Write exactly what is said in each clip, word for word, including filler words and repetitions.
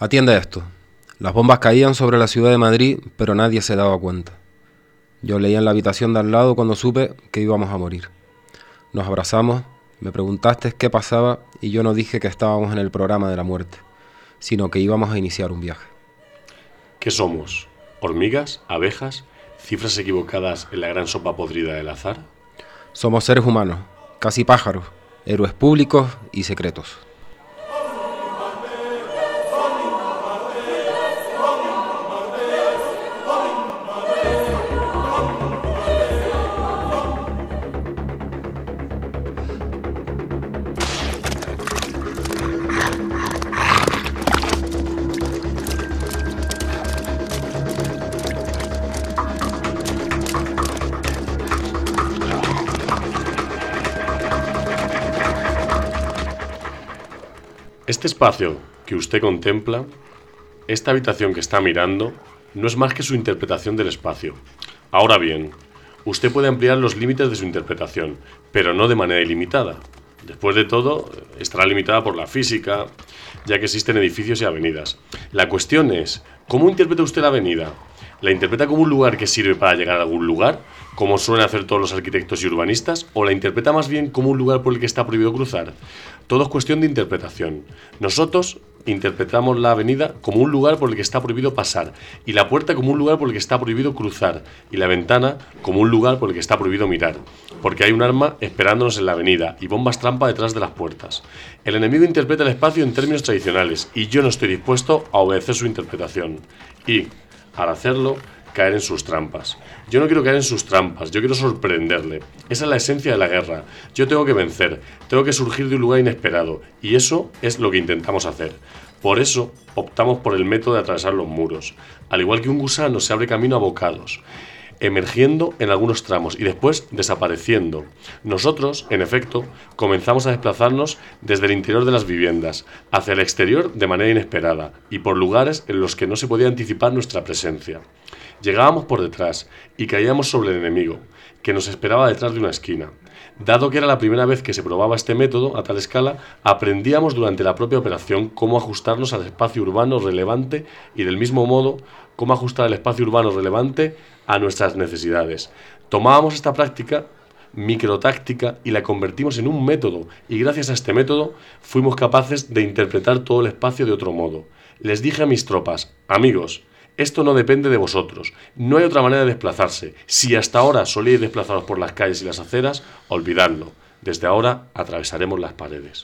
Atiende esto. Las bombas caían sobre la ciudad de Madrid, pero nadie se daba cuenta. Yo leía en la habitación de al lado cuando supe que íbamos a morir. Nos abrazamos, me preguntaste qué pasaba y yo no dije que estábamos en el programa de la muerte, sino que íbamos a iniciar un viaje. ¿Qué somos? ¿Hormigas? ¿Abejas? ¿Cifras equivocadas en la gran sopa podrida del azar? Somos seres humanos, casi pájaros, héroes públicos y secretos. Este espacio que usted contempla, esta habitación que está mirando, no es más que su interpretación del espacio. Ahora bien, usted puede ampliar los límites de su interpretación, pero no de manera ilimitada. Después de todo, estará limitada por la física, ya que existen edificios y avenidas. La cuestión es, ¿cómo interpreta usted la avenida? ¿La interpreta como un lugar que sirve para llegar a algún lugar, como suelen hacer todos los arquitectos y urbanistas, o la interpreta más bien como un lugar por el que está prohibido cruzar? Todo es cuestión de interpretación. Nosotros interpretamos la avenida como un lugar por el que está prohibido pasar, y la puerta como un lugar por el que está prohibido cruzar, y la ventana como un lugar por el que está prohibido mirar, porque hay un arma esperándonos en la avenida y bombas trampa detrás de las puertas. El enemigo interpreta el espacio en términos tradicionales, y yo no estoy dispuesto a obedecer su interpretación. Y, al hacerlo, caer en sus trampas. Yo no quiero caer en sus trampas, yo quiero sorprenderle. Esa es la esencia de la guerra. Yo tengo que vencer, tengo que surgir de un lugar inesperado, y eso es lo que intentamos hacer. Por eso optamos por el método de atravesar los muros. Al igual que un gusano se abre camino a bocados, emergiendo en algunos tramos y después desapareciendo. Nosotros, en efecto, comenzamos a desplazarnos desde el interior de las viviendas hacia el exterior de manera inesperada y por lugares en los que no se podía anticipar nuestra presencia. Llegábamos por detrás y caíamos sobre el enemigo, que nos esperaba detrás de una esquina. Dado que era la primera vez que se probaba este método a tal escala, aprendíamos durante la propia operación cómo ajustarnos al espacio urbano relevante y del mismo modo cómo ajustar el espacio urbano relevante a nuestras necesidades. Tomábamos esta práctica microtáctica y la convertimos en un método, y gracias a este método fuimos capaces de interpretar todo el espacio de otro modo. Les dije a mis tropas: amigos, esto no depende de vosotros, no hay otra manera de desplazarse. Si hasta ahora solíais desplazaros por las calles y las aceras, olvidadlo. Desde ahora atravesaremos las paredes.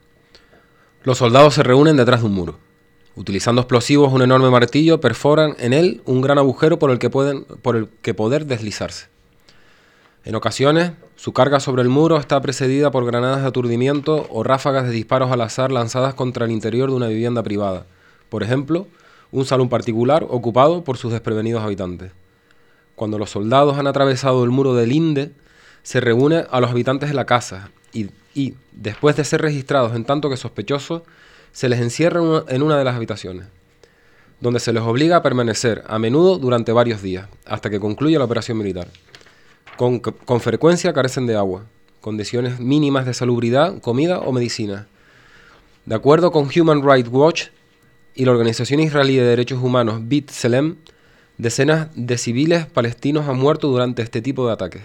Los soldados se reúnen detrás de un muro. Utilizando explosivos, un enorme martillo, perforan en él un gran agujero por el que pueden, por el que poder deslizarse. En ocasiones, su carga sobre el muro está precedida por granadas de aturdimiento o ráfagas de disparos al azar lanzadas contra el interior de una vivienda privada. Por ejemplo, un salón particular ocupado por sus desprevenidos habitantes. Cuando los soldados han atravesado el muro del Linde, se reúne a los habitantes de la casa y, y, después de ser registrados en tanto que sospechosos, se les encierra en una de las habitaciones, donde se les obliga a permanecer, a menudo durante varios días, hasta que concluya la operación militar. Con, con frecuencia carecen de agua, condiciones mínimas de salubridad, comida o medicina. De acuerdo con Human Rights Watch y la Organización Israelí de Derechos Humanos B'Tselem, decenas de civiles palestinos han muerto durante este tipo de ataques.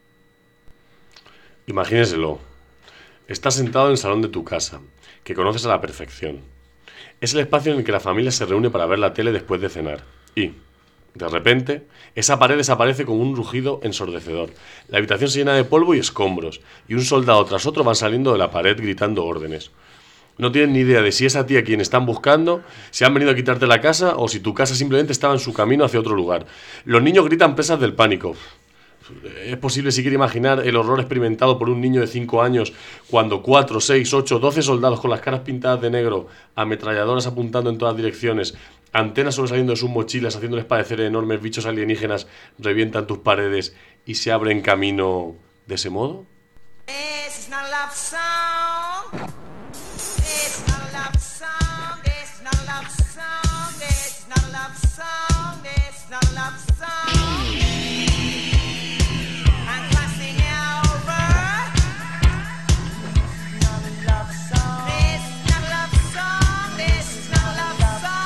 Imagíneselo. Estás sentado en el salón de tu casa, que conoces a la perfección. Es el espacio en el que la familia se reúne para ver la tele después de cenar. Y, de repente, esa pared desaparece con un rugido ensordecedor. La habitación se llena de polvo y escombros, y un soldado tras otro van saliendo de la pared gritando órdenes. No tienen ni idea de si es a ti a quien están buscando, si han venido a quitarte la casa o si tu casa simplemente estaba en su camino hacia otro lugar. Los niños gritan presas del pánico. Es posible siquiera imaginar el horror experimentado por un niño de cinco años cuando cuatro, seis, ocho, doce soldados con las caras pintadas de negro, ametralladoras apuntando en todas direcciones, antenas sobresaliendo de sus mochilas haciéndoles parecer enormes bichos alienígenas, revientan tus paredes y se abren camino de ese modo. It's not a love song. It's not a love song. It's not a love song. It's not a love song. It's not a love song. I'm crossing over. Not a love song. It's not a love song. It's not a love song.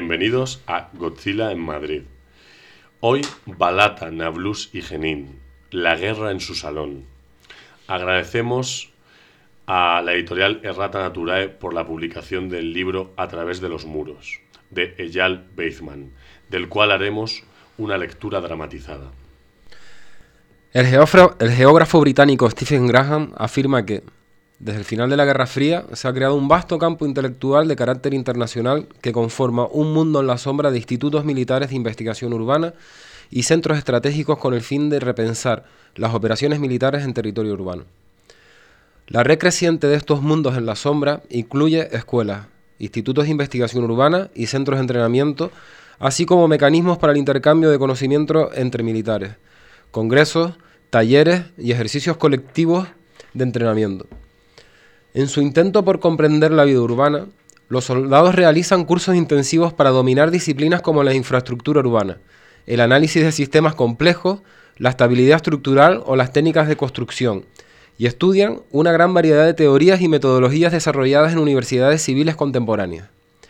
bienvenidos a Godzilla en Madrid. Hoy, Balata, Nablus y Jenin, la guerra en su salón. Agradecemos a la editorial Errata Naturae por la publicación del libro A través de los muros, de Eyal Weizman, del cual haremos una lectura dramatizada. El geógrafo, el geógrafo británico Stephen Graham afirma que, desde el final de la Guerra Fría, se ha creado un vasto campo intelectual de carácter internacional que conforma un mundo en la sombra de institutos militares de investigación urbana y centros estratégicos con el fin de repensar las operaciones militares en territorio urbano. La red creciente de estos mundos en la sombra incluye escuelas, institutos de investigación urbana y centros de entrenamiento, así como mecanismos para el intercambio de conocimiento entre militares, congresos, talleres y ejercicios colectivos de entrenamiento. En su intento por comprender la vida urbana, los soldados realizan cursos intensivos para dominar disciplinas como la infraestructura urbana, el análisis de sistemas complejos, la estabilidad estructural o las técnicas de construcción, y estudian una gran variedad de teorías y metodologías desarrolladas en universidades civiles contemporáneas.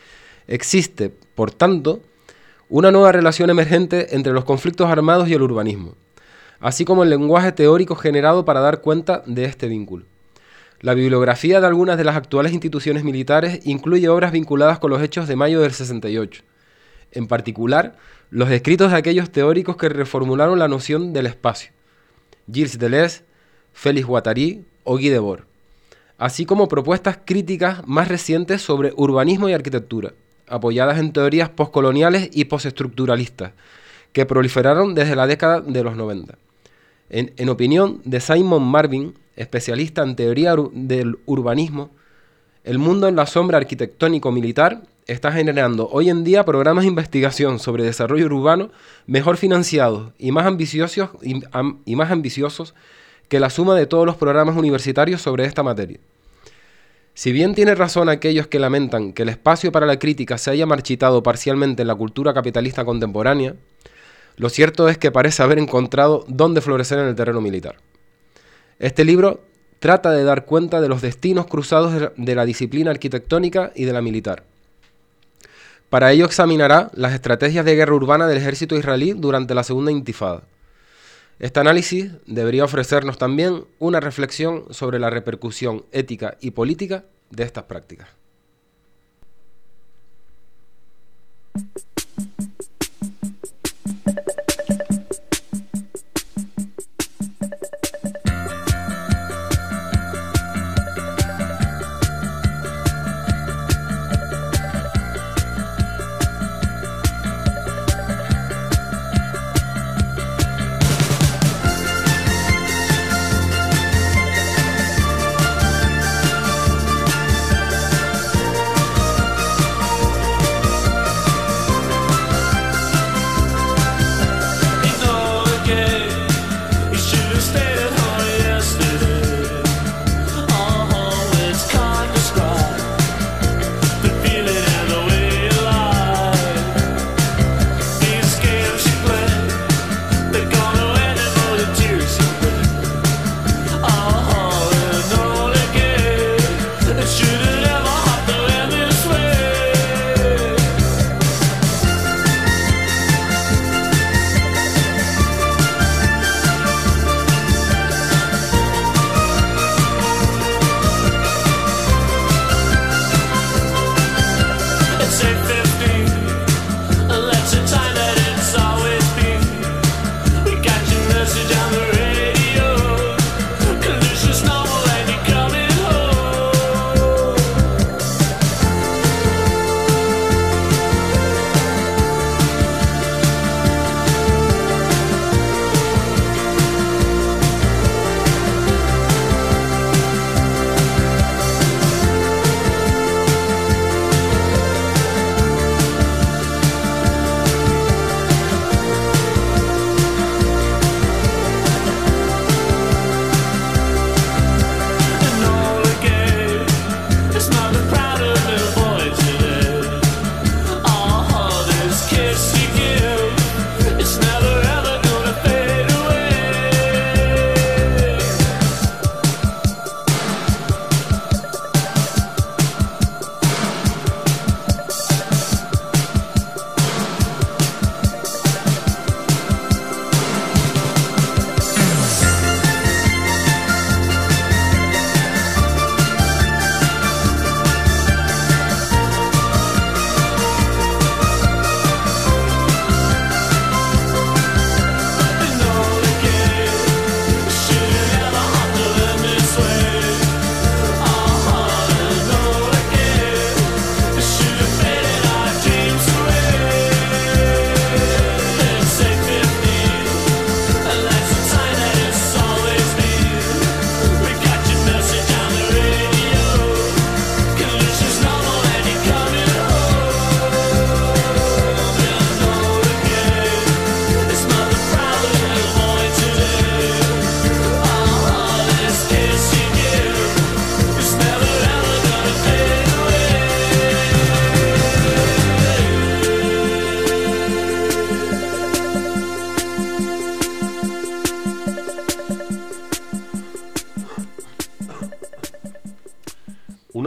Existe, por tanto, una nueva relación emergente entre los conflictos armados y el urbanismo, así como el lenguaje teórico generado para dar cuenta de este vínculo. La bibliografía de algunas de las actuales instituciones militares incluye obras vinculadas con los hechos de mayo del sesenta y ocho, en particular los escritos de aquellos teóricos que reformularon la noción del espacio, Gilles Deleuze, Félix Guattari o Guy Debord, así como propuestas críticas más recientes sobre urbanismo y arquitectura, apoyadas en teorías postcoloniales y postestructuralistas, que proliferaron desde la década de los noventa. En, en opinión de Simon Marvin, especialista en teoría ur- del urbanismo, el mundo en la sombra arquitectónico-militar está generando hoy en día programas de investigación sobre desarrollo urbano mejor financiados y más ambiciosos, y, am, y más ambiciosos que la suma de todos los programas universitarios sobre esta materia. Si bien tiene razón aquellos que lamentan que el espacio para la crítica se haya marchitado parcialmente en la cultura capitalista contemporánea, lo cierto es que parece haber encontrado dónde florecer en el terreno militar. Este libro trata de dar cuenta de los destinos cruzados de la disciplina arquitectónica y de la militar. Para ello examinará las estrategias de guerra urbana del ejército israelí durante la Segunda Intifada. Este análisis debería ofrecernos también una reflexión sobre la repercusión ética y política de estas prácticas.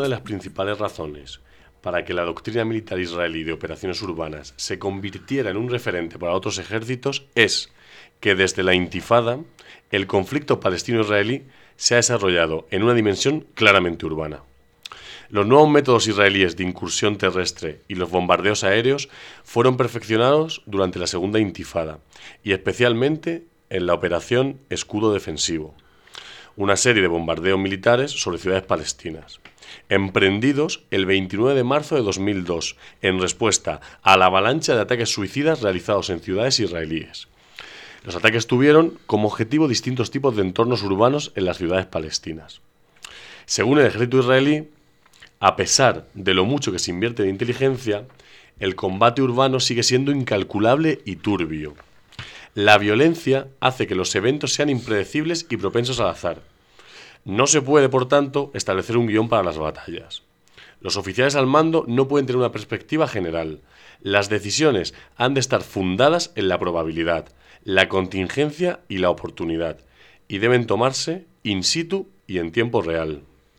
una de las principales razones para que la doctrina militar israelí de operaciones urbanas se convirtiera en un referente para otros ejércitos es que desde la Intifada el conflicto palestino-israelí se ha desarrollado en una dimensión claramente urbana. Los nuevos métodos israelíes de incursión terrestre y los bombardeos aéreos fueron perfeccionados durante la segunda Intifada y especialmente en la operación Escudo Defensivo, una serie de bombardeos militares sobre ciudades palestinas, emprendidos el veintinueve de marzo de dos mil dos en respuesta a la avalancha de ataques suicidas realizados en ciudades israelíes. Los ataques tuvieron como objetivo distintos tipos de entornos urbanos en las ciudades palestinas. Según el ejército israelí, a pesar de lo mucho que se invierte en inteligencia, el combate urbano sigue siendo incalculable y turbio. La violencia hace que los eventos sean impredecibles y propensos al azar. No se puede, por tanto, establecer un guión para las batallas. Los oficiales al mando no pueden tener una perspectiva general. Las decisiones han de estar fundadas en la probabilidad, la contingencia y la oportunidad, y deben tomarse in situ y en tiempo real.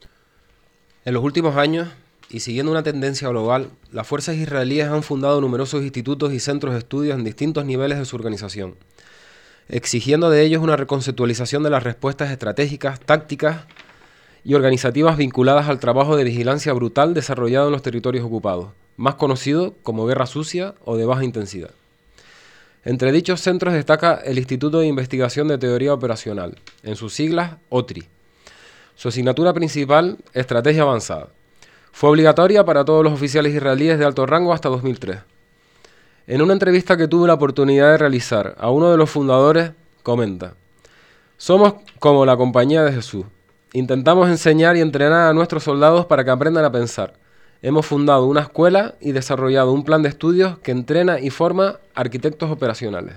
En los últimos años, y siguiendo una tendencia global, las fuerzas israelíes han fundado numerosos institutos y centros de estudios en distintos niveles de su organización, exigiendo de ellos una reconceptualización de las respuestas estratégicas, tácticas y organizativas vinculadas al trabajo de vigilancia brutal desarrollado en los territorios ocupados, más conocido como guerra sucia o de baja intensidad. Entre dichos centros destaca el Instituto de Investigación de Teoría Operacional, en sus siglas O T R I. Su asignatura principal, Estrategia Avanzada. Fue obligatoria para todos los oficiales israelíes de alto rango hasta dos mil tres. En una entrevista que tuve la oportunidad de realizar a uno de los fundadores, comenta: somos como la Compañía de Jesús. Intentamos enseñar y entrenar a nuestros soldados para que aprendan a pensar. Hemos fundado una escuela y desarrollado un plan de estudios que entrena y forma arquitectos operacionales.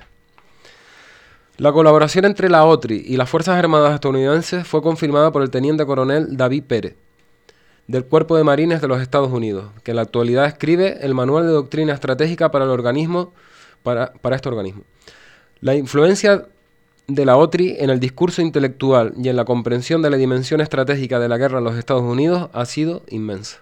La colaboración entre la O T R I y las Fuerzas Armadas estadounidenses fue confirmada por el teniente coronel David Pérez, del Cuerpo de Marines de los Estados Unidos, que en la actualidad escribe el Manual de Doctrina Estratégica para el organismo, para, para este organismo. La influencia de la O T R I en el discurso intelectual y en la comprensión de la dimensión estratégica de la guerra en los Estados Unidos ha sido inmensa.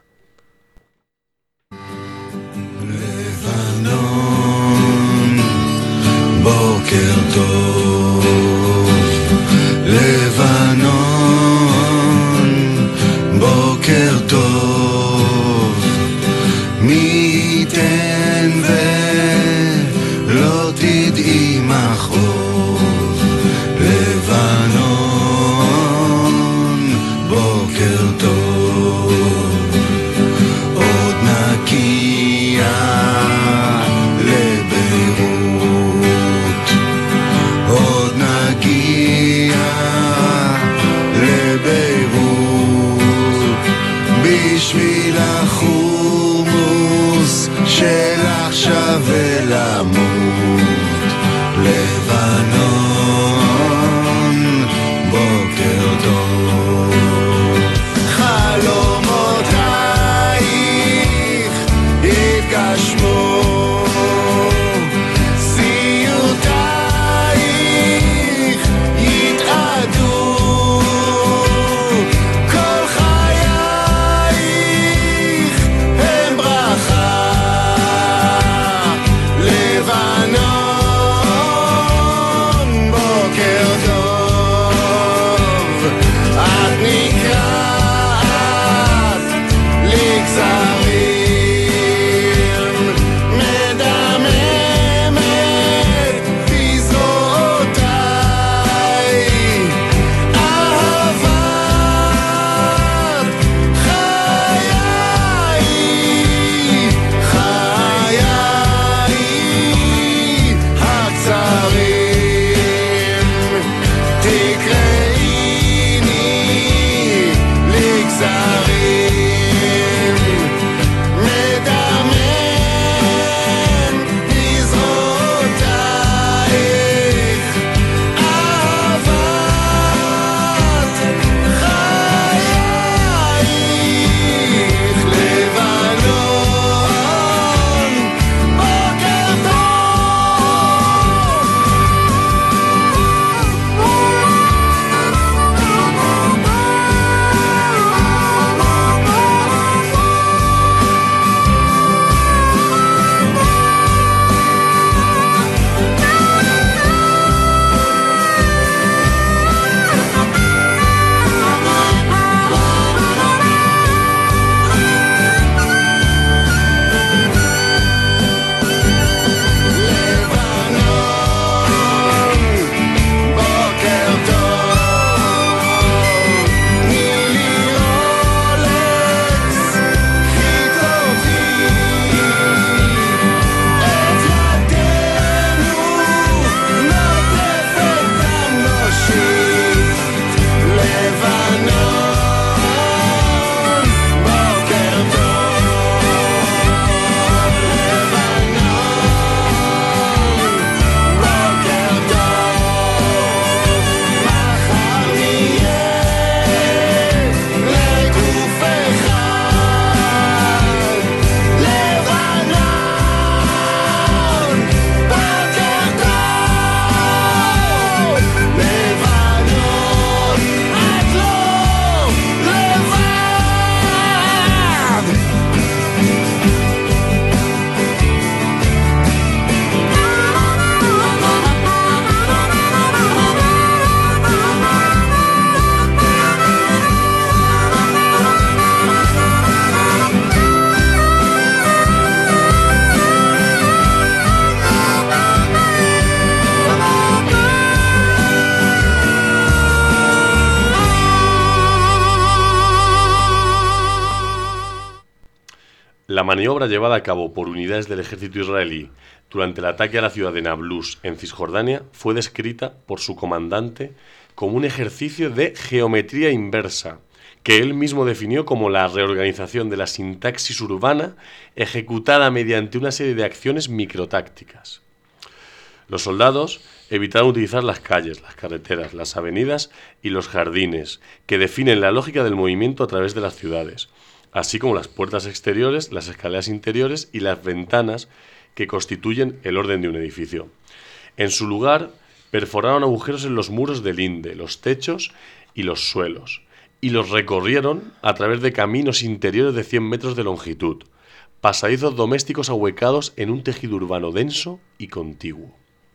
בוקר טוב, לבנון, בוקר טוב, מי ייתן ולא תדעי מחרוב, לבנון, בוקר טוב, עוד נקייה לביירות, maniobra llevada a cabo por unidades del ejército israelí durante el ataque a la ciudad de Nablus, en Cisjordania, fue descrita por su comandante como un ejercicio de geometría inversa, que él mismo definió como la reorganización de la sintaxis urbana ejecutada mediante una serie de acciones microtácticas. Los soldados evitaron utilizar las calles, las carreteras, las avenidas y los jardines, que definen la lógica del movimiento a través de las ciudades, así como las puertas exteriores, las escaleras interiores y las ventanas que constituyen el orden de un edificio. En su lugar, perforaron agujeros en los muros del linde, los techos y los suelos, y los recorrieron a través de caminos interiores de cien metros de longitud, pasadizos domésticos ahuecados en un tejido urbano denso y contiguo.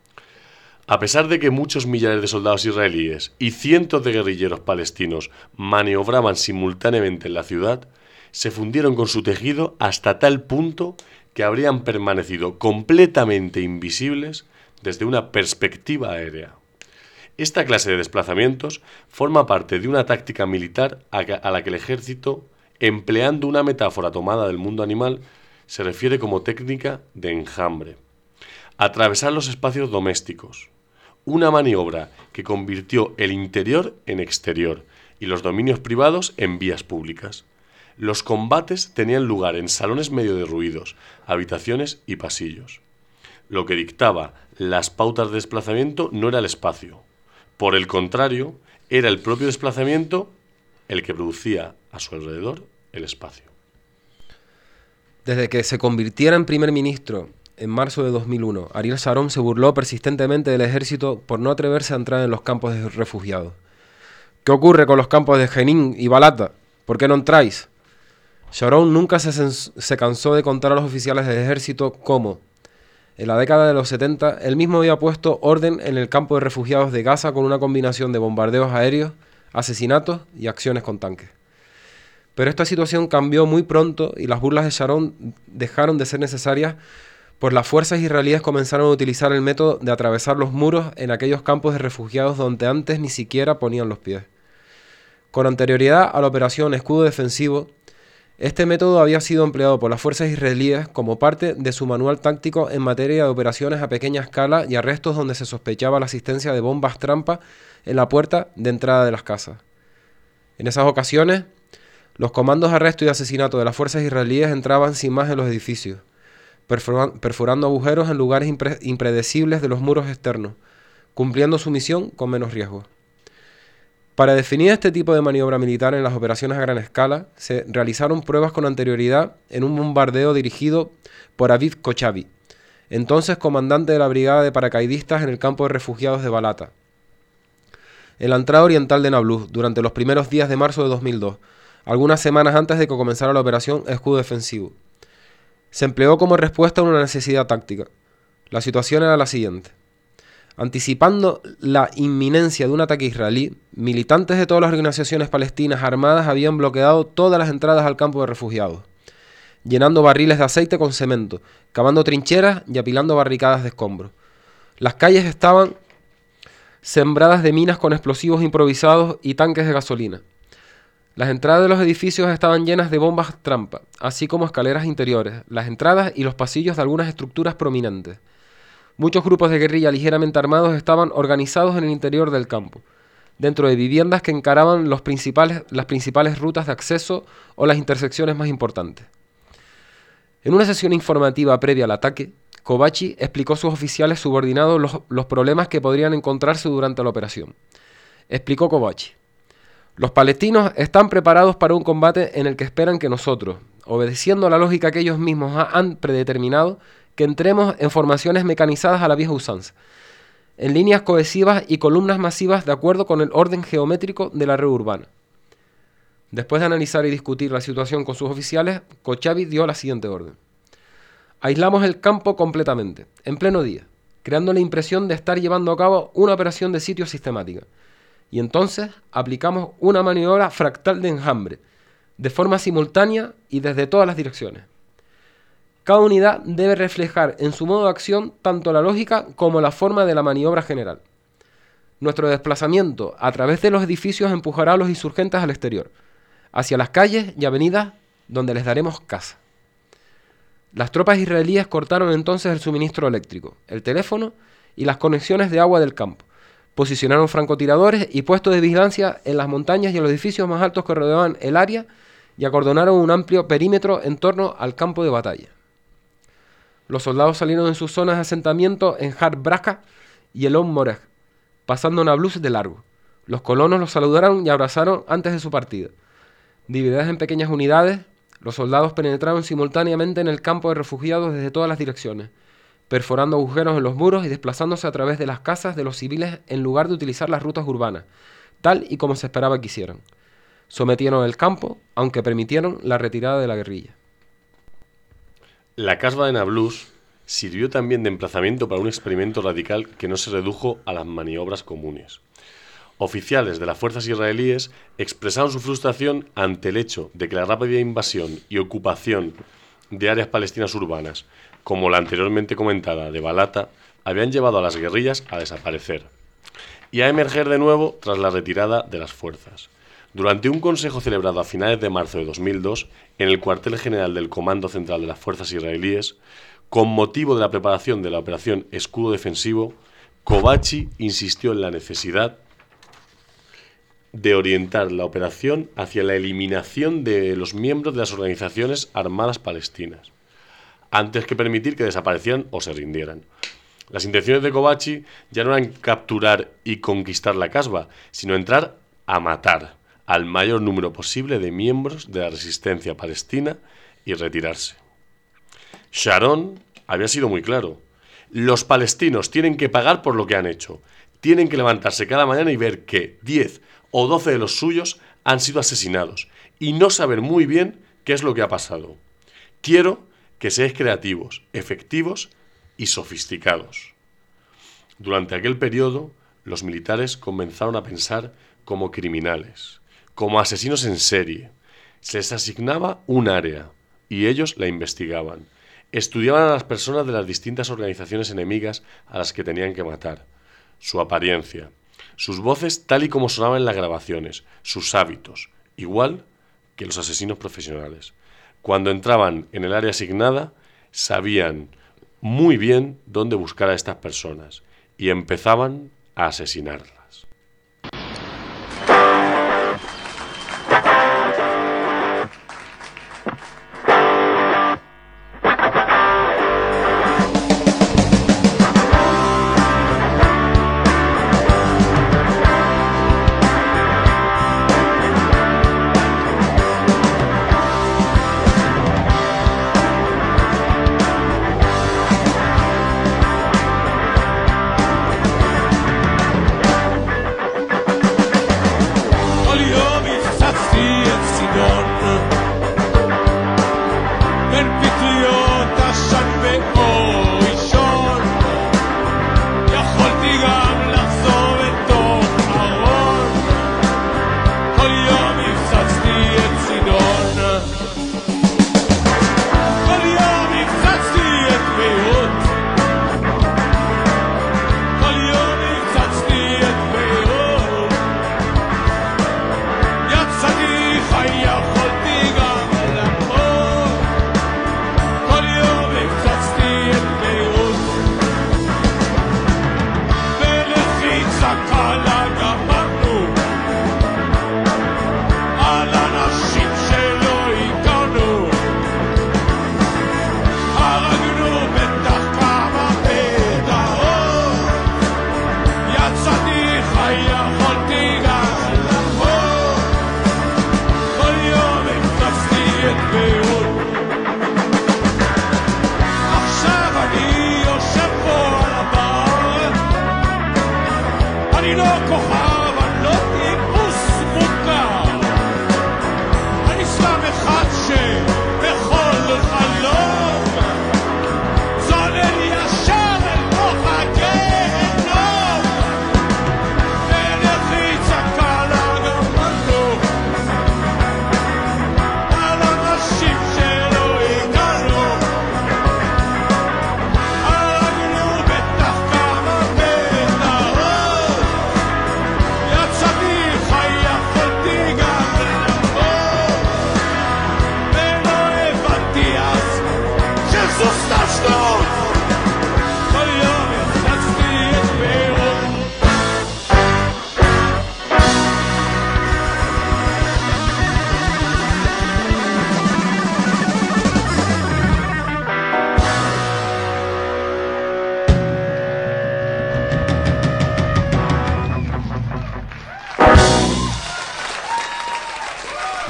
A pesar de que muchos millares de soldados israelíes y cientos de guerrilleros palestinos maniobraban simultáneamente en la ciudad, se fundieron con su tejido hasta tal punto que habrían permanecido completamente invisibles desde una perspectiva aérea. Esta clase de desplazamientos forma parte de una táctica militar a la que el ejército, empleando una metáfora tomada del mundo animal, se refiere como técnica de enjambre. Atravesar los espacios domésticos, una maniobra que convirtió el interior en exterior y los dominios privados en vías públicas. Los combates tenían lugar en salones medio derruidos, habitaciones y pasillos. Lo que dictaba las pautas de desplazamiento no era el espacio. Por el contrario, era el propio desplazamiento el que producía a su alrededor el espacio. Desde que se convirtiera en primer ministro en marzo de dos mil uno, Ariel Sharon se burló persistentemente del ejército por no atreverse a entrar en los campos de refugiados. ¿Qué ocurre con los campos de Jenin y Balata? ¿Por qué no entráis? Sharon nunca se, se cansó de contar a los oficiales del ejército cómo, en la década de los setenta, él mismo había puesto orden en el campo de refugiados de Gaza con una combinación de bombardeos aéreos, asesinatos y acciones con tanques. Pero esta situación cambió muy pronto y las burlas de Sharon dejaron de ser necesarias, pues las fuerzas israelíes comenzaron a utilizar el método de atravesar los muros en aquellos campos de refugiados donde antes ni siquiera ponían los pies. Con anterioridad a la operación Escudo Defensivo, este método había sido empleado por las fuerzas israelíes como parte de su manual táctico en materia de operaciones a pequeña escala y arrestos donde se sospechaba la asistencia de bombas trampa en la puerta de entrada de las casas. En esas ocasiones, los comandos de arresto y asesinato de las fuerzas israelíes entraban sin más en los edificios, perforando agujeros en lugares impre- impredecibles de los muros externos, cumpliendo su misión con menos riesgo. Para definir este tipo de maniobra militar en las operaciones a gran escala, se realizaron pruebas con anterioridad en un bombardeo dirigido por Aviv Kochavi, entonces comandante de la brigada de paracaidistas en el campo de refugiados de Balata, en la entrada oriental de Nablus, durante los primeros días de marzo de dos mil dos, algunas semanas antes de que comenzara la operación Escudo Defensivo. Se empleó como respuesta a una necesidad táctica. La situación era la siguiente. Anticipando la inminencia de un ataque israelí, militantes de todas las organizaciones palestinas armadas habían bloqueado todas las entradas al campo de refugiados, llenando barriles de aceite con cemento, cavando trincheras y apilando barricadas de escombros. Las calles estaban sembradas de minas con explosivos improvisados y tanques de gasolina. Las entradas de los edificios estaban llenas de bombas trampa, así como escaleras interiores, las entradas y los pasillos de algunas estructuras prominentes. Muchos grupos de guerrilla ligeramente armados estaban organizados en el interior del campo, dentro de viviendas que encaraban los principales, las principales rutas de acceso o las intersecciones más importantes. En una sesión informativa previa al ataque, Kobachi explicó a sus oficiales subordinados los, los problemas que podrían encontrarse durante la operación. Explicó Kobachi: los palestinos están preparados para un combate en el que esperan que nosotros, obedeciendo a la lógica que ellos mismos han predeterminado, que entremos en formaciones mecanizadas a la vieja usanza, en líneas cohesivas y columnas masivas de acuerdo con el orden geométrico de la red urbana. Después de analizar y discutir la situación con sus oficiales, Kochavi dio la siguiente orden: aislamos el campo completamente, en pleno día, creando la impresión de estar llevando a cabo una operación de sitio sistemática. Y entonces aplicamos una maniobra fractal de enjambre, de forma simultánea y desde todas las direcciones. Cada unidad debe reflejar en su modo de acción tanto la lógica como la forma de la maniobra general. Nuestro desplazamiento a través de los edificios empujará a los insurgentes al exterior, hacia las calles y avenidas donde les daremos caza. Las tropas israelíes cortaron entonces el suministro eléctrico, el teléfono y las conexiones de agua del campo. Posicionaron francotiradores y puestos de vigilancia en las montañas y en los edificios más altos que rodeaban el área y acordonaron un amplio perímetro en torno al campo de batalla. Los soldados salieron en sus zonas de asentamiento en Har Braca y Elon Moreh, pasando Nablus de largo. Los colonos los saludaron y abrazaron antes de su partida. Divididas en pequeñas unidades, los soldados penetraron simultáneamente en el campo de refugiados desde todas las direcciones, perforando agujeros en los muros y desplazándose a través de las casas de los civiles en lugar de utilizar las rutas urbanas, tal y como se esperaba que hicieran. Sometieron el campo, aunque permitieron la retirada de la guerrilla. La casba de Nablus sirvió también de emplazamiento para un experimento radical que no se redujo a las maniobras comunes. Oficiales de las fuerzas israelíes expresaron su frustración ante el hecho de que la rápida invasión y ocupación de áreas palestinas urbanas, como la anteriormente comentada de Balata, habían llevado a las guerrillas a desaparecer y a emerger de nuevo tras la retirada de las fuerzas. Durante un consejo celebrado a finales de marzo de dos mil dos en el cuartel general del Comando Central de las Fuerzas Israelíes, con motivo de la preparación de la operación Escudo Defensivo, Kobachi insistió en la necesidad de orientar la operación hacia la eliminación de los miembros de las organizaciones armadas palestinas, antes que permitir que desaparecieran o se rindieran. Las intenciones de Kobachi ya no eran capturar y conquistar la casba, sino entrar a matar al mayor número posible de miembros de la resistencia palestina y retirarse. Sharon había sido muy claro: los palestinos tienen que pagar por lo que han hecho, tienen que levantarse cada mañana y ver que diez o doce de los suyos han sido asesinados y no saber muy bien qué es lo que ha pasado. Quiero que seáis creativos, efectivos y sofisticados. Durante aquel periodo, los militares comenzaron a pensar como criminales, como asesinos en serie. Se les asignaba un área y ellos la investigaban. Estudiaban a las personas de las distintas organizaciones enemigas a las que tenían que matar, su apariencia, sus voces tal y como sonaban en las grabaciones, sus hábitos, igual que los asesinos profesionales. Cuando entraban en el área asignada, sabían muy bien dónde buscar a estas personas y empezaban a asesinarlas.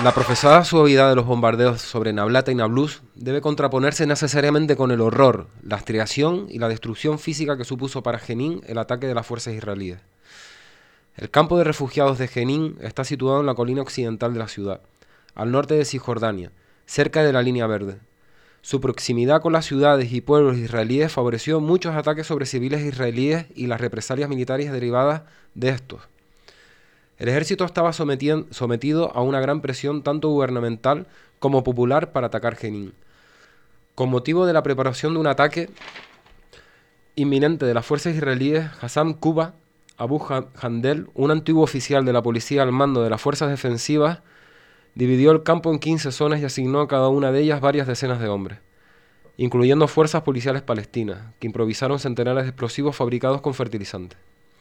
La profesada suavidad de los bombardeos sobre Nablata y Nablus debe contraponerse necesariamente con el horror, la striación y la destrucción física que supuso para Jenin el ataque de las fuerzas israelíes. El campo de refugiados de Jenin está situado en la colina occidental de la ciudad, al norte de Cisjordania, cerca de la línea verde. Su proximidad con las ciudades y pueblos israelíes favoreció muchos ataques sobre civiles israelíes y las represalias militares derivadas de estos. El ejército estaba sometido a una gran presión tanto gubernamental como popular para atacar Jenin. Con motivo de la preparación de un ataque inminente de las fuerzas israelíes, Hassan Kuba Abu Handel, un antiguo oficial de la policía al mando de las fuerzas defensivas, dividió el campo en quince zonas y asignó a cada una de ellas varias decenas de hombres, incluyendo fuerzas policiales palestinas, que improvisaron centenares de explosivos fabricados con fertilizantes.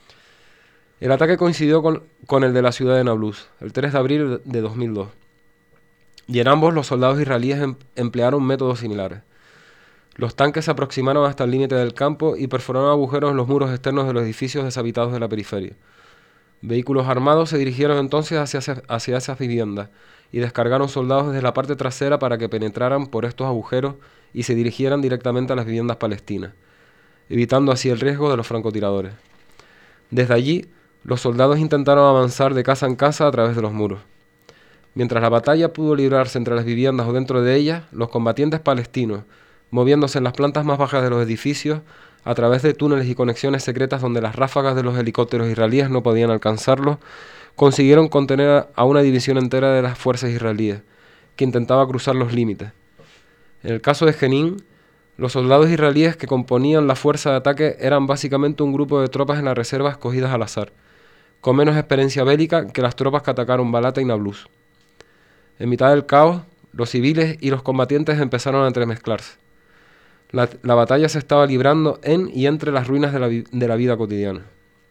El ataque coincidió con, con el de la ciudad de Nablus, el tres de abril de dos mil dos, y en ambos los soldados israelíes em, emplearon métodos similares. Los tanques se aproximaron hasta el límite del campo y perforaron agujeros en los muros externos de los edificios deshabitados de la periferia. Vehículos armados se dirigieron entonces hacia, hacia esas viviendas y descargaron soldados desde la parte trasera para que penetraran por estos agujeros y se dirigieran directamente a las viviendas palestinas, evitando así el riesgo de los francotiradores. Desde allí, los soldados intentaron avanzar de casa en casa a través de los muros. Mientras la batalla pudo librarse entre las viviendas o dentro de ellas, los combatientes palestinos, moviéndose en las plantas más bajas de los edificios, a través de túneles y conexiones secretas donde las ráfagas de los helicópteros israelíes no podían alcanzarlos, consiguieron contener a una división entera de las fuerzas israelíes, que intentaba cruzar los límites. En el caso de Jenin, los soldados israelíes que componían la fuerza de ataque eran básicamente un grupo de tropas en la reserva escogidas al azar, con menos experiencia bélica que las tropas que atacaron Balata y Nablus. En mitad del caos, los civiles y los combatientes empezaron a entremezclarse. La, la batalla se estaba librando en y entre las ruinas de la, de la vida cotidiana.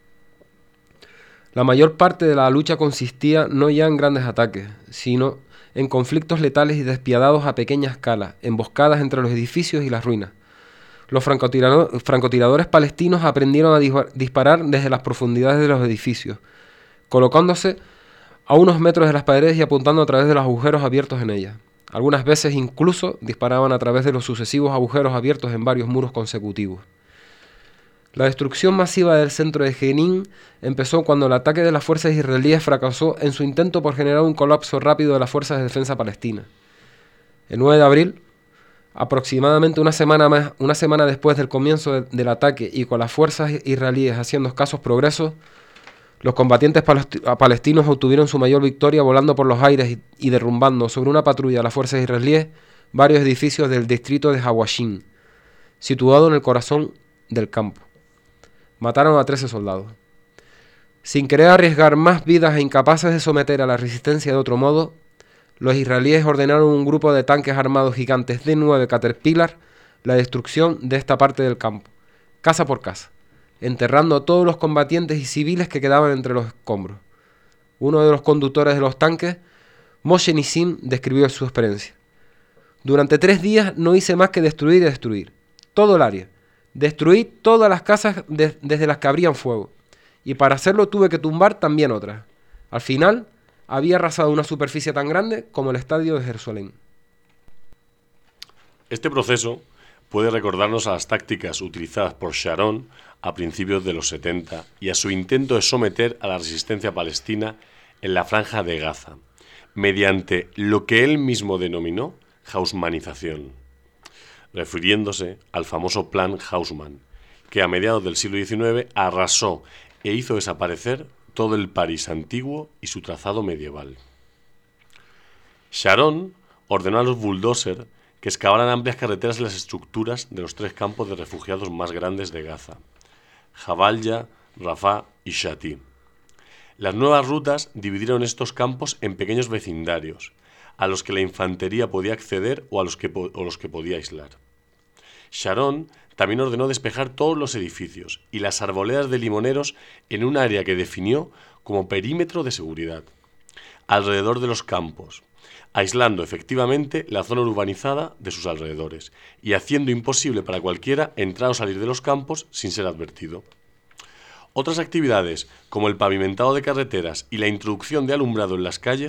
La mayor parte de la lucha consistía no ya en grandes ataques, sino en conflictos letales y despiadados a pequeña escala, emboscadas entre los edificios y las ruinas. Los francotirador, francotiradores palestinos aprendieron a disparar desde las profundidades de los edificios, colocándose a unos metros de las paredes y apuntando a través de los agujeros abiertos en ellas. Algunas veces incluso disparaban a través de los sucesivos agujeros abiertos en varios muros consecutivos. La destrucción masiva del centro de Jenin empezó cuando el ataque de las fuerzas israelíes fracasó en su intento por generar un colapso rápido de las fuerzas de defensa palestinas. El nueve de abril, aproximadamente una semana, más, una semana después del comienzo de, del ataque y con las fuerzas israelíes haciendo escasos progresos, los combatientes palestinos obtuvieron su mayor victoria volando por los aires y, y derrumbando sobre una patrulla de las fuerzas israelíes varios edificios del distrito de Hawashin, situado en el corazón del campo. Mataron a trece soldados. Sin querer arriesgar más vidas e incapaces de someter a la resistencia de otro modo, los israelíes ordenaron a un grupo de tanques armados gigantes D nueve Caterpillar la destrucción de esta parte del campo, casa por casa, enterrando a todos los combatientes y civiles que quedaban entre los escombros. Uno de los conductores de los tanques, Moshe Nissim, describió su experiencia. Durante tres días no hice más que destruir y destruir todo el área. Destruí todas las casas de, desde las que abrían fuego. Y para hacerlo tuve que tumbar también otras. Al final, había arrasado una superficie tan grande como el estadio de Jerusalén. Este proceso puede recordarnos a las tácticas utilizadas por Sharon a principios de los setenta y a su intento de someter a la resistencia palestina en la franja de Gaza, mediante lo que él mismo denominó Haussmannización, refiriéndose al famoso Plan Haussmann, que a mediados del siglo diecinueve arrasó e hizo desaparecer todo el París antiguo y su trazado medieval. Sharon ordenó a los bulldozers que excavaran amplias carreteras en las estructuras de los tres campos de refugiados más grandes de Gaza, Jabalya, Rafah y Shati. Las nuevas rutas dividieron estos campos en pequeños vecindarios, a los que la infantería podía acceder o a los que, o los que podía aislar. Sharon también ordenó despejar todos los edificios y las arboledas de limoneros en un área que definió como perímetro de seguridad, alrededor de los campos, aislando efectivamente la zona urbanizada de sus alrededores y haciendo imposible para cualquiera entrar o salir de los campos sin ser advertido. Otras actividades, como el pavimentado de carreteras y la introducción de alumbrado en las calles,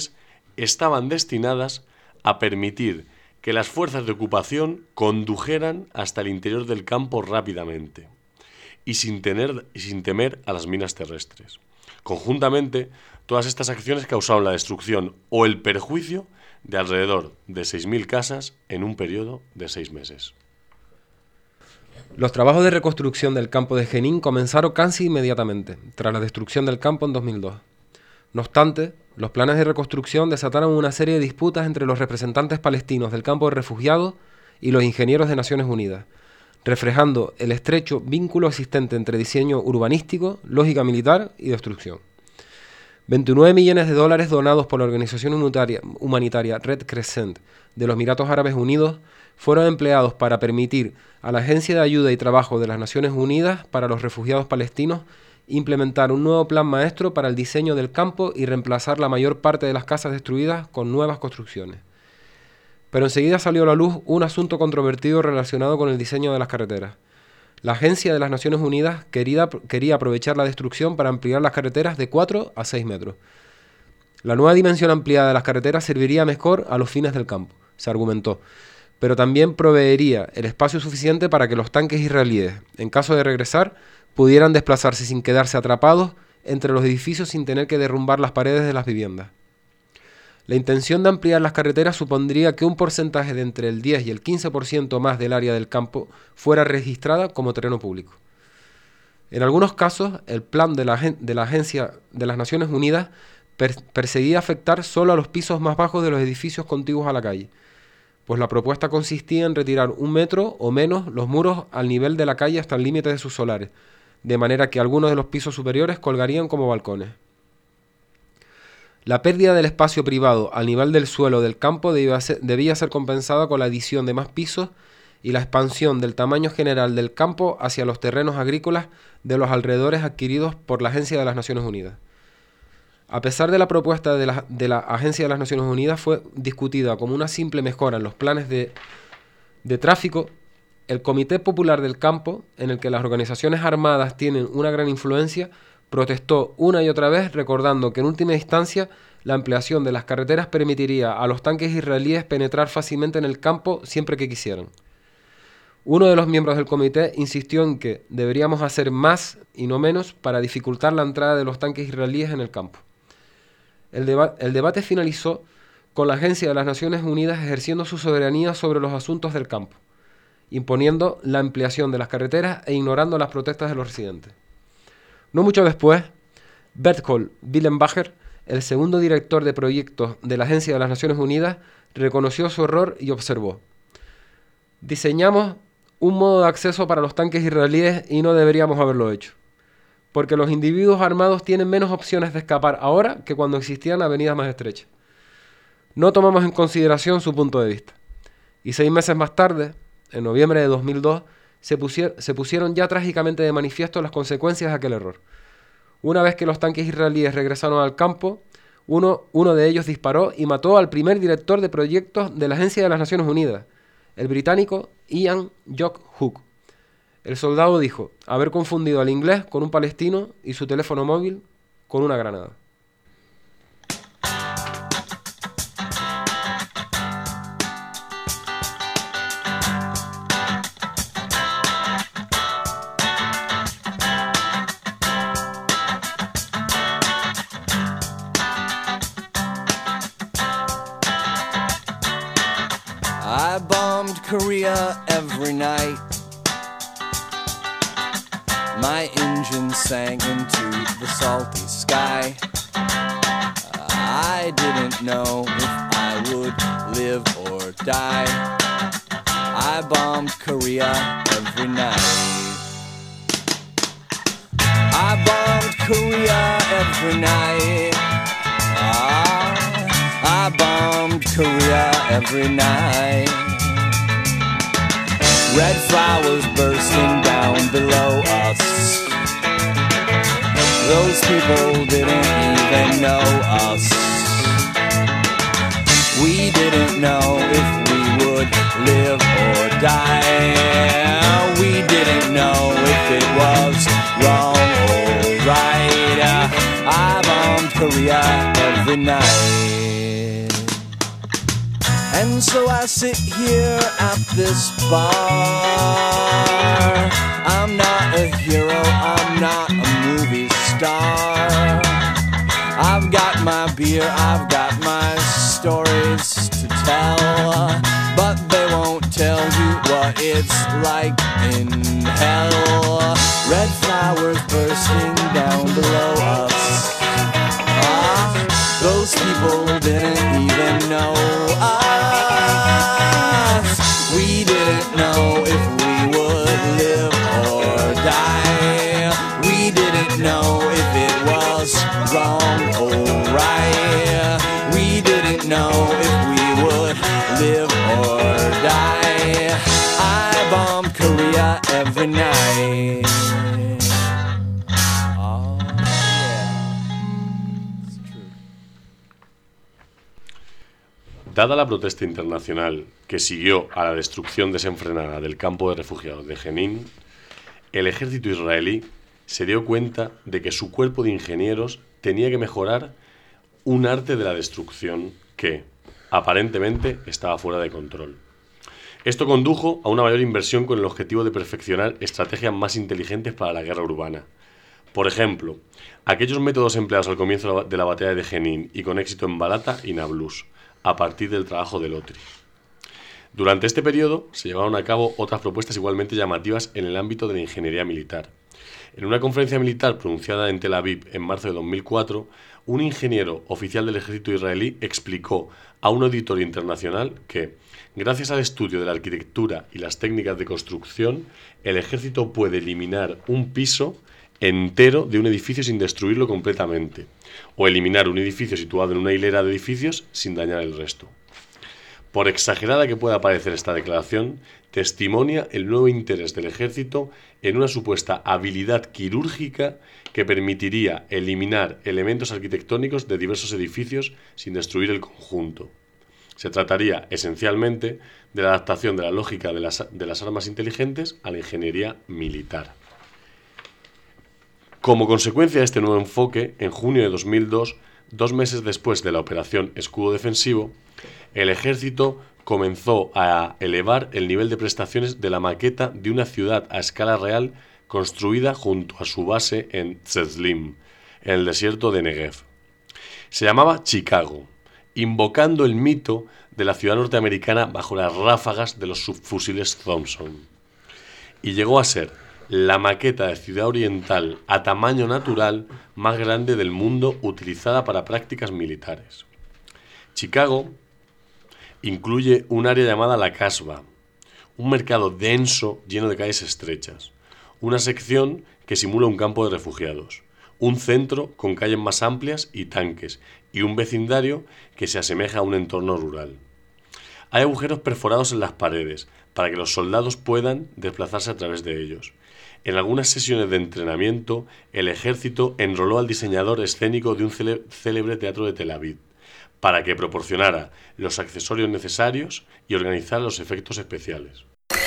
estaban destinadas a permitir que las fuerzas de ocupación condujeran hasta el interior del campo rápidamente y sin, tener, y sin temer a las minas terrestres. Conjuntamente, todas estas acciones causaron la destrucción o el perjuicio de alrededor de seis mil casas en un periodo de seis meses. Los trabajos de reconstrucción del campo de Jenin comenzaron casi inmediatamente, tras la destrucción del campo en dos mil dos. No obstante, los planes de reconstrucción desataron una serie de disputas entre los representantes palestinos del campo de refugiados y los ingenieros de Naciones Unidas, reflejando el estrecho vínculo existente entre diseño urbanístico, lógica militar y destrucción. veintinueve millones de dólares donados por la organización humanitaria, humanitaria Red Crescent de los Emiratos Árabes Unidos fueron empleados para permitir a la Agencia de Ayuda y Trabajo de las Naciones Unidas para los Refugiados Palestinos implementar un nuevo plan maestro para el diseño del campo y reemplazar la mayor parte de las casas destruidas con nuevas construcciones. Pero enseguida salió a la luz un asunto controvertido relacionado con el diseño de las carreteras. La Agencia de las Naciones Unidas quería, quería aprovechar la destrucción para ampliar las carreteras de cuatro a seis metros. La nueva dimensión ampliada de las carreteras serviría mejor a los fines del campo, se argumentó, pero también proveería el espacio suficiente para que los tanques israelíes, en caso de regresar, pudieran desplazarse sin quedarse atrapados entre los edificios sin tener que derrumbar las paredes de las viviendas. La intención de ampliar las carreteras supondría que un porcentaje de entre el diez y el quince por ciento más del área del campo fuera registrada como terreno público. En algunos casos, el plan de la, de la Agencia de las Naciones Unidas per perseguía afectar solo a los pisos más bajos de los edificios contiguos a la calle, pues la propuesta consistía en retirar un metro o menos los muros al nivel de la calle hasta el límite de sus solares, de manera que algunos de los pisos superiores colgarían como balcones. La pérdida del espacio privado al nivel del suelo del campo debía ser, debía ser compensada con la adición de más pisos y la expansión del tamaño general del campo hacia los terrenos agrícolas de los alrededores adquiridos por la Agencia de las Naciones Unidas. A pesar de la propuesta de la, de la Agencia de las Naciones Unidas fue discutida como una simple mejora en los planes de, de tráfico, el Comité Popular del Campo, en el que las organizaciones armadas tienen una gran influencia, protestó una y otra vez recordando que en última instancia la ampliación de las carreteras permitiría a los tanques israelíes penetrar fácilmente en el campo siempre que quisieran. Uno de los miembros del comité insistió en que deberíamos hacer más y no menos para dificultar la entrada de los tanques israelíes en el campo. El, deba- el debate finalizó con la Agencia de las Naciones Unidas ejerciendo su soberanía sobre los asuntos del campo, imponiendo la ampliación de las carreteras e ignorando las protestas de los residentes. No mucho después, Berthold Willenbacher, el segundo director de proyectos de la Agencia de las Naciones Unidas, reconoció su error y observó: diseñamos un modo de acceso para los tanques israelíes y no deberíamos haberlo hecho, porque los individuos armados tienen menos opciones de escapar ahora que cuando existían avenidas más estrechas. No tomamos en consideración su punto de vista. Y seis meses más tarde, en noviembre de dos mil dos, se, pusier- se pusieron ya trágicamente de manifiesto las consecuencias de aquel error. Una vez que los tanques israelíes regresaron al campo, uno, uno de ellos disparó y mató al primer director de proyectos de la Agencia de las Naciones Unidas, el británico Ian Jock-Hook. El soldado dijo haber confundido al inglés con un palestino y su teléfono móvil con una granada. I bombed Korea every night. My engine sank into the salty sky. I didn't know if I would live or die. I bombed Korea every night. I bombed Korea every night. Ah, I bombed Korea every night. Red flowers bursting down below us. Those people didn't even know us. We didn't know if we would live or die. We didn't know if it was wrong or right. I bombed Korea every night. And so I sit here at this bar. I'm not a hero, I'm not a movie star. I've got my beer, I've got my stories to tell, but they won't tell you what it's like in hell. Red flowers bursting down below us. Ah, those people didn't even know us. We didn't know if we would live or die. We didn't know if it was wrong or right. We didn't know if we would live or die. I bombed Korea every night. Oh, yeah. It's true. Dada la protesta internacional que siguió a la destrucción desenfrenada del campo de refugiados de Jenin, el ejército israelí se dio cuenta de que su cuerpo de ingenieros tenía que mejorar un arte de la destrucción que, aparentemente, estaba fuera de control. Esto condujo a una mayor inversión con el objetivo de perfeccionar estrategias más inteligentes para la guerra urbana. Por ejemplo, aquellos métodos empleados al comienzo de la batalla de Jenin y con éxito en Balata y Nablus, a partir del trabajo de Lotri. Durante este periodo se llevaron a cabo otras propuestas igualmente llamativas en el ámbito de la ingeniería militar. En una conferencia militar pronunciada en Tel Aviv en marzo de dos mil cuatro, un ingeniero oficial del ejército israelí explicó a un auditorio internacional que, gracias al estudio de la arquitectura y las técnicas de construcción, el ejército puede eliminar un piso entero de un edificio sin destruirlo completamente, o eliminar un edificio situado en una hilera de edificios sin dañar el resto. Por exagerada que pueda parecer esta declaración, testimonia el nuevo interés del ejército en una supuesta habilidad quirúrgica que permitiría eliminar elementos arquitectónicos de diversos edificios sin destruir el conjunto. Se trataría esencialmente de la adaptación de la lógica de las, de las armas inteligentes a la ingeniería militar. Como consecuencia de este nuevo enfoque, en junio de dos mil dos, dos meses después de la operación Escudo Defensivo, el ejército comenzó a elevar el nivel de prestaciones de la maqueta de una ciudad a escala real construida junto a su base en Tzezlim, en el desierto de Negev. Se llamaba Chicago, invocando el mito de la ciudad norteamericana bajo las ráfagas de los subfusiles Thompson. Y llegó a ser la maqueta de ciudad oriental a tamaño natural más grande del mundo utilizada para prácticas militares. Chicago incluye un área llamada la Casbah, un mercado denso lleno de calles estrechas, una sección que simula un campo de refugiados, un centro con calles más amplias y tanques, y un vecindario que se asemeja a un entorno rural. Hay agujeros perforados en las paredes para que los soldados puedan desplazarse a través de ellos. En algunas sesiones de entrenamiento, el ejército enroló al diseñador escénico de un cele- célebre teatro de Tel Aviv, para que proporcionara los accesorios necesarios y organizara los efectos especiales.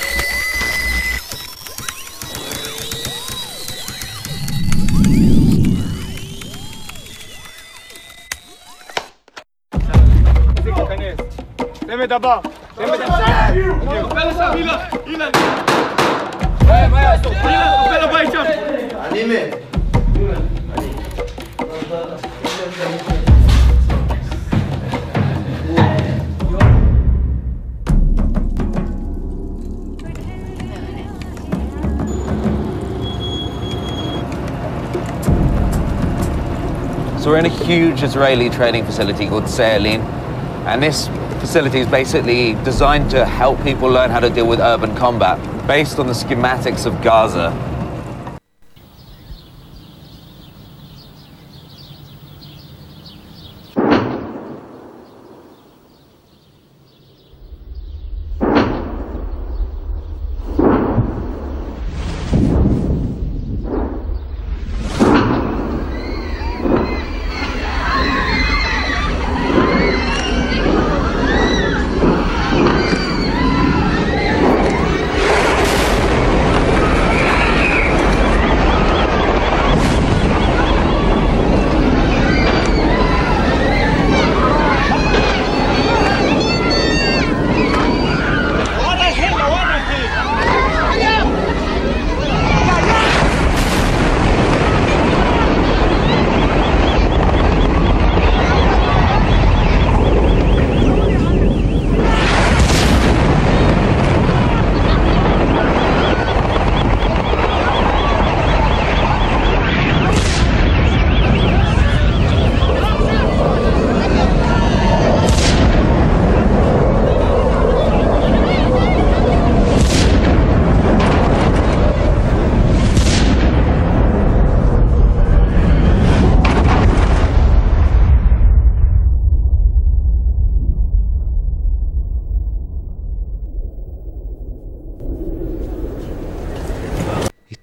So we're in a huge Israeli training facility called Se'elin, and this facility is basically designed to help people learn how to deal with urban combat, based on the schematics of Gaza.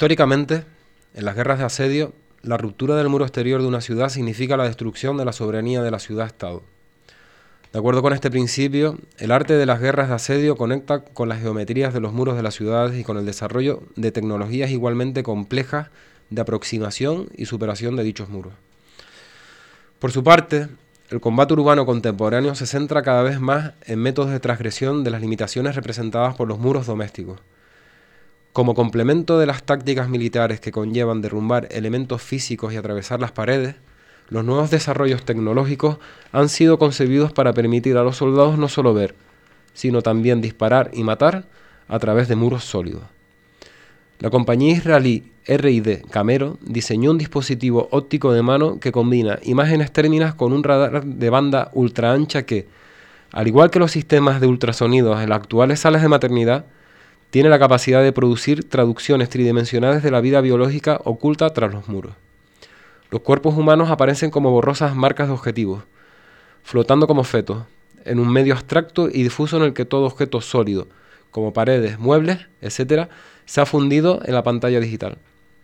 Históricamente, en las guerras de asedio, la ruptura del muro exterior de una ciudad significa la destrucción de la soberanía de la ciudad-estado. De acuerdo con este principio, el arte de las guerras de asedio conecta con las geometrías de los muros de las ciudades y con el desarrollo de tecnologías igualmente complejas de aproximación y superación de dichos muros. Por su parte, el combate urbano contemporáneo se centra cada vez más en métodos de transgresión de las limitaciones representadas por los muros domésticos. Como complemento de las tácticas militares que conllevan derrumbar elementos físicos y atravesar las paredes, los nuevos desarrollos tecnológicos han sido concebidos para permitir a los soldados no solo ver, sino también disparar y matar a través de muros sólidos. La compañía israelí R y D Camero diseñó un dispositivo óptico de mano que combina imágenes térmicas con un radar de banda ultra ancha que, al igual que los sistemas de ultrasonidos en las actuales salas de maternidad, tiene la capacidad de producir traducciones tridimensionales de la vida biológica oculta tras los muros. Los cuerpos humanos aparecen como borrosas marcas de objetivos, flotando como fetos, en un medio abstracto y difuso en el que todo objeto sólido, como paredes, muebles, etcétera, se ha fundido en la pantalla digital.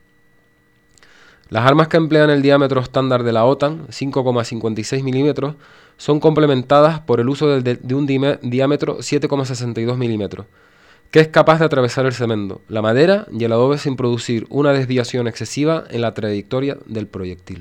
Las armas que emplean el diámetro estándar de la OTAN, cinco coma cincuenta y seis milímetros, son complementadas por el uso de, de un diámetro siete coma sesenta y dos milímetros, que es capaz de atravesar el cemento, la madera y el adobe sin producir una desviación excesiva en la trayectoria del proyectil.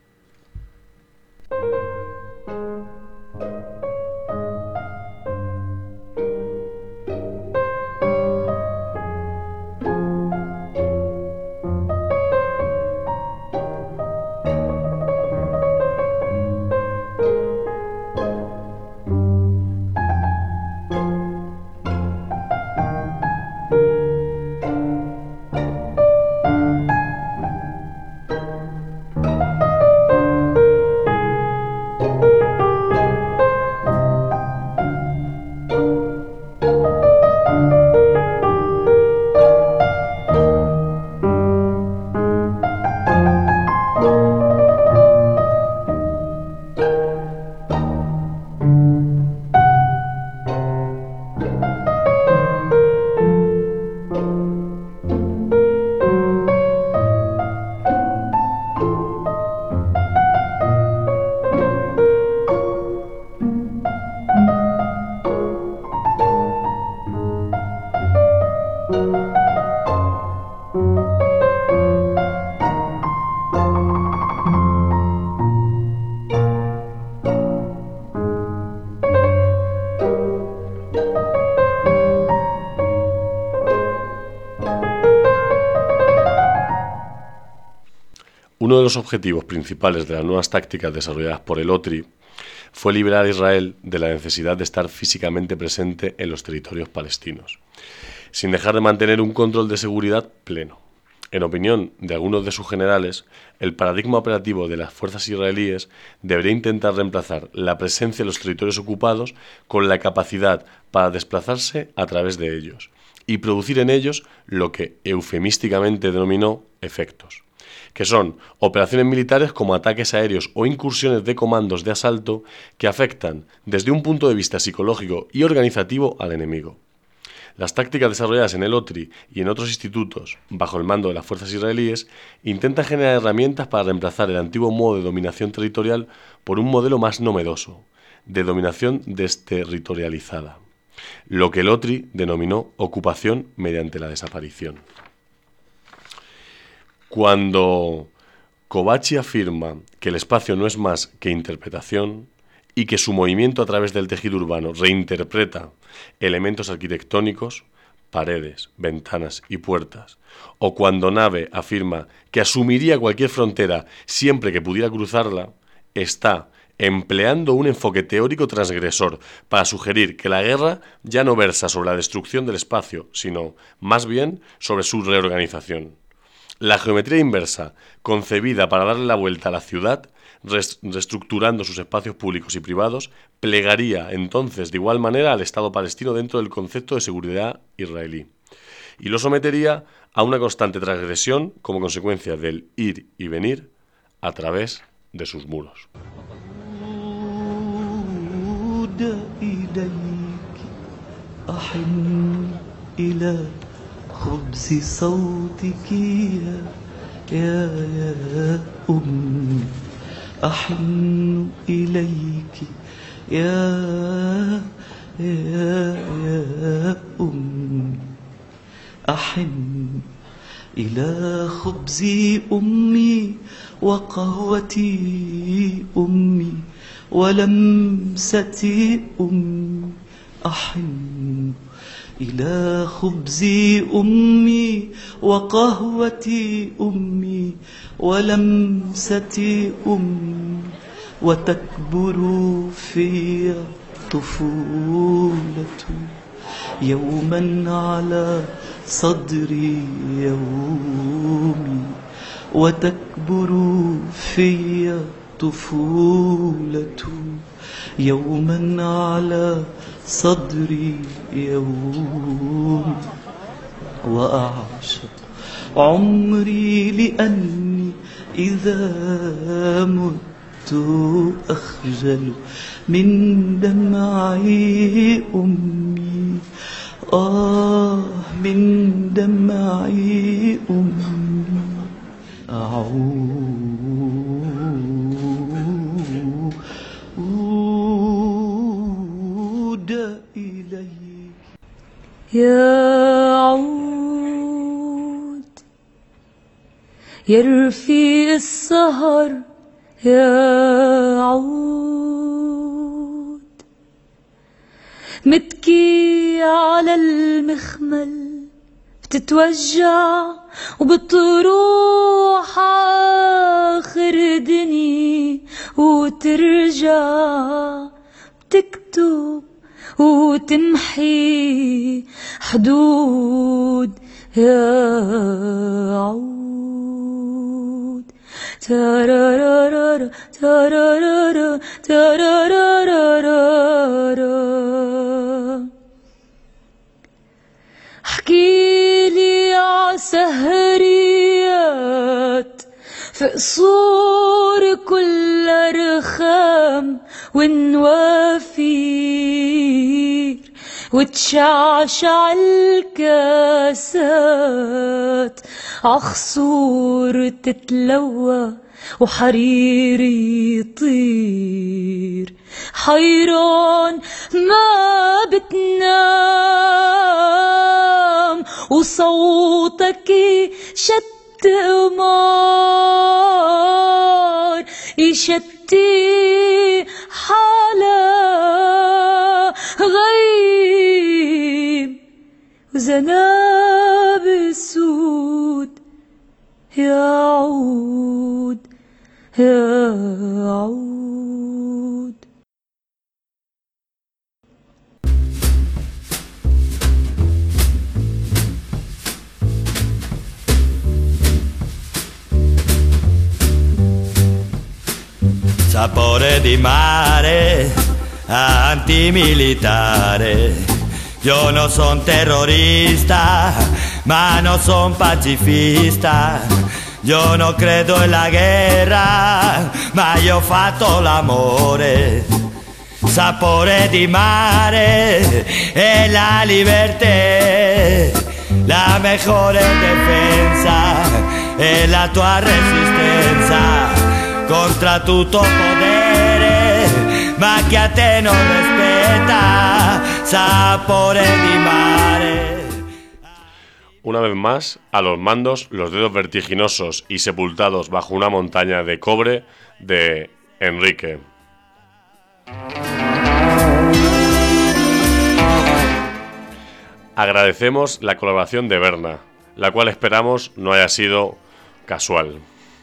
Uno de los objetivos principales de las nuevas tácticas desarrolladas por el O T R I fue liberar a Israel de la necesidad de estar físicamente presente en los territorios palestinos, sin dejar de mantener un control de seguridad pleno. En opinión de algunos de sus generales, el paradigma operativo de las fuerzas israelíes debería intentar reemplazar la presencia en los territorios ocupados con la capacidad para desplazarse a través de ellos y producir en ellos lo que eufemísticamente denominó efectos, que son operaciones militares como ataques aéreos o incursiones de comandos de asalto que afectan desde un punto de vista psicológico y organizativo al enemigo. Las tácticas desarrolladas en el O T R I y en otros institutos, bajo el mando de las fuerzas israelíes, intentan generar herramientas para reemplazar el antiguo modo de dominación territorial por un modelo más novedoso, de dominación desterritorializada, lo que el O T R I denominó ocupación mediante la desaparición. Cuando Kovachi afirma que el espacio no es más que interpretación y que su movimiento a través del tejido urbano reinterpreta elementos arquitectónicos, paredes, ventanas y puertas, o cuando Nave afirma que asumiría cualquier frontera siempre que pudiera cruzarla, está empleando un enfoque teórico transgresor para sugerir que la guerra ya no versa sobre la destrucción del espacio, sino más bien sobre su reorganización. La geometría inversa, concebida para darle la vuelta a la ciudad, reestructurando sus espacios públicos y privados, plegaría entonces de igual manera al Estado palestino dentro del concepto de seguridad israelí y lo sometería a una constante transgresión como consecuencia del ir y venir a través de sus muros. خبز صوتك يا يا يا أمي أحن إليك يا يا يا أمي أحن إلى خبز أمي وقهوتي أمي ولمسة أمي أحن إلى خبز أمي وقهوة أمي ولمسة أمي وتكبر في طفولة يوما على صدري يومي وتكبر في طفولة يوما على صدري يوم وأعشق عمري لأني إذا مت أخجل من دمعي أمي آه من دمعي أمي أعود إليك يا عود يا رفيق السهر يا عود متكي على المخمل بتتوجع وبتروح آخر دني وترجع بتكتب وتمحي حدود يا عود تارارارا تارارارا تارارارا احكيلي عسهريات في قصور كل رخام ونوافير وتشعشع الكاسات عخصور تتلوى وحريري يطير حيران ما بتنام وصوتك شت قمار يشتي حالا غيب وزناب السود يا عود يا عود Sapore di mare, antimilitare. Yo no son terrorista, ma no son pacifista. Yo no credo en la guerra, ma io ho fatto l'amore. Sapore di mare e la libertà, la mejore defensa è la tua resistenza contra tutto potere, ma che a te non respeta. Sapore di mare. Una vez más, a los mandos, los dedos vertiginosos y sepultados bajo una montaña de cobre de Enrique. Agradecemos la colaboración de Berna, la cual esperamos no haya sido casual.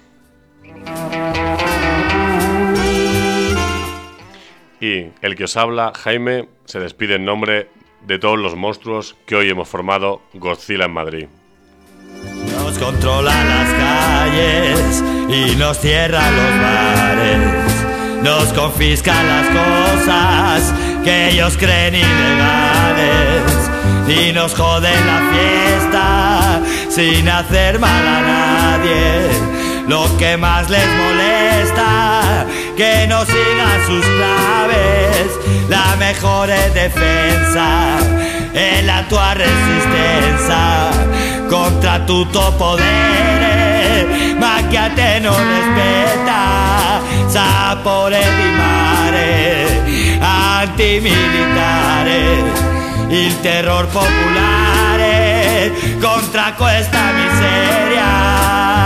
Y el que os habla, Jaime, se despide en nombre de todos los monstruos que hoy hemos formado Godzilla en Madrid. Nos controlan las calles y nos cierran los bares. Nos confiscan las cosas que ellos creen ilegales y nos joden la fiesta sin hacer mal a nadie. Lo que más les molesta, que no sigan sus claves. La mejor defensa es la tua resistenza. contra tutto podere, ma chi a te non rispetta, sapore di mare, antimilitare, il terror popolare contra questa miseria.